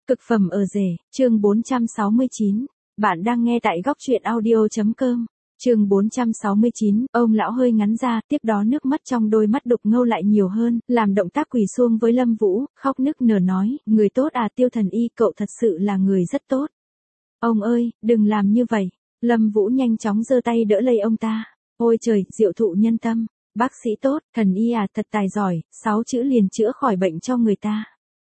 Cực phẩm ở rể, chương 469. Bạn đang nghe tại góc truyện audio.com. Chương 469, ông lão hơi ngắn ra, tiếp đó nước mắt trong đôi mắt đục ngầu lại nhiều hơn, làm động tác quỳ xuống với Lâm Vũ, khóc nức nở nói, người tốt à Tiêu Thần Y, cậu thật sự là người rất tốt. Ông ơi, đừng làm như vậy. Lâm Vũ nhanh chóng giơ tay đỡ lấy ông ta. Ôi trời, diệu thụ nhân tâm, bác sĩ tốt, thần y à thật tài giỏi, 6 chữ liền chữa khỏi bệnh cho người ta.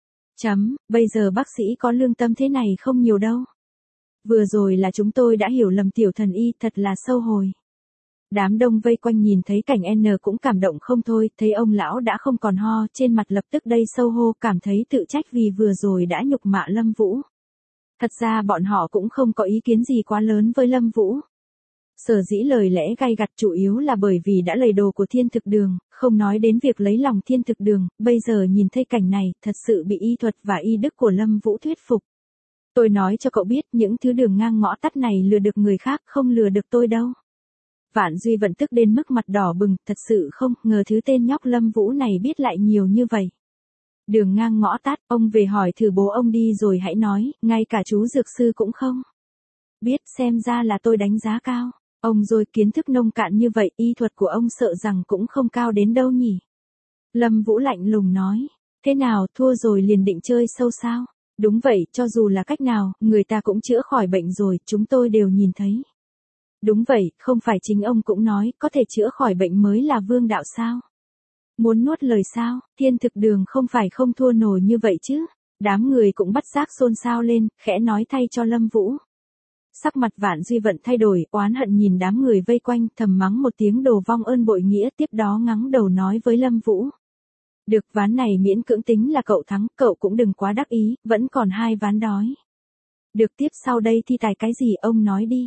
Bây giờ bác sĩ có lương tâm thế này không nhiều đâu. Vừa rồi là chúng tôi đã hiểu lầm Tiểu Thần Y, thật là sâu hồi. Đám đông vây quanh nhìn thấy cảnh N cũng cảm động không thôi, thấy ông lão đã không còn ho, trên mặt lập tức đầy sâu hô, cảm thấy tự trách vì vừa rồi đã nhục mạ Lâm Vũ. Thật ra bọn họ cũng không có ý kiến gì quá lớn với Lâm Vũ. Sở dĩ lời lẽ gay gắt chủ yếu là bởi vì đã lầy đồ của Thiên Thực Đường, không nói đến việc lấy lòng Thiên Thực Đường, bây giờ nhìn thấy cảnh này, thật sự bị y thuật và y đức của Lâm Vũ thuyết phục. Tôi nói cho cậu biết, những thứ đường ngang ngõ tắt này lừa được người khác, không lừa được tôi đâu. Vạn Duy Vận tức đến mức mặt đỏ bừng, thật sự không ngờ thứ tên nhóc Lâm Vũ này biết lại nhiều như vậy. Đường ngang ngõ tắt, ông về hỏi thử bố ông đi rồi hãy nói, ngay cả chú dược sư cũng không biết, xem ra là tôi đánh giá cao. Ông rồi kiến thức nông cạn như vậy, y thuật của ông sợ rằng cũng không cao đến đâu nhỉ. Lâm Vũ lạnh lùng nói, thế nào, thua rồi liền định chơi sâu sao? Đúng vậy, cho dù là cách nào, người ta cũng chữa khỏi bệnh rồi, chúng tôi đều nhìn thấy. Đúng vậy, không phải chính ông cũng nói, có thể chữa khỏi bệnh mới là vương đạo sao? Muốn nuốt lời sao, Thiên Thực Đường không phải không thua nổi như vậy chứ? Đám người cũng bắt giác xôn xao lên, khẽ nói thay cho Lâm Vũ. Sắc mặt Vạn Duy Vận thay đổi, oán hận nhìn đám người vây quanh, thầm mắng một tiếng đồ vong ơn bội nghĩa, tiếp đó ngắng đầu nói với Lâm Vũ. Được, ván này miễn cưỡng tính là cậu thắng, cậu cũng đừng quá đắc ý, vẫn còn 2 ván đói. Được, tiếp sau đây thi tài cái gì ông nói đi.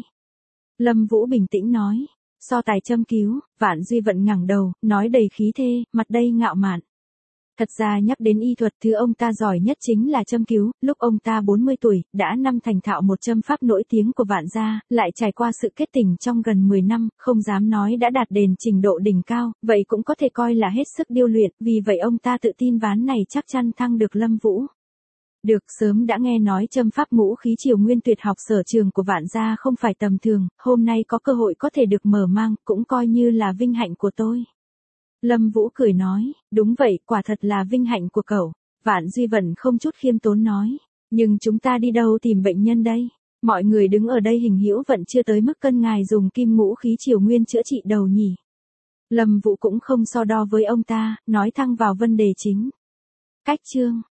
Lâm Vũ bình tĩnh nói, so tài châm cứu. Vạn Duy Vận ngẩng đầu, nói đầy khí thê, mặt đầy ngạo mạn. Thật ra nhắc đến y thuật, thứ ông ta giỏi nhất chính là châm cứu, lúc ông ta 40 tuổi, đã thành thạo một châm pháp nổi tiếng của Vạn gia, lại trải qua sự kết tình trong gần 10 năm, không dám nói đã đạt đến trình độ đỉnh cao, vậy cũng có thể coi là hết sức điêu luyện, vì vậy ông ta tự tin ván này chắc chắn thắng được Lâm Vũ. Được, sớm đã nghe nói châm pháp ngũ khí triều nguyên tuyệt học sở trường của Vạn gia không phải tầm thường, hôm nay có cơ hội có thể được mở mang, cũng coi như là vinh hạnh của tôi. Lâm Vũ cười nói, đúng vậy, quả thật là vinh hạnh của cậu. Vạn Duy Vận không chút khiêm tốn nói, nhưng chúng ta đi đâu tìm bệnh nhân đây? Mọi người đứng ở đây hình hữu vẫn chưa tới mức cân ngài dùng kim ngũ khí triều nguyên chữa trị đầu nhỉ. Lâm Vũ cũng không so đo với ông ta, nói thẳng vào vấn đề chính. Cách chương,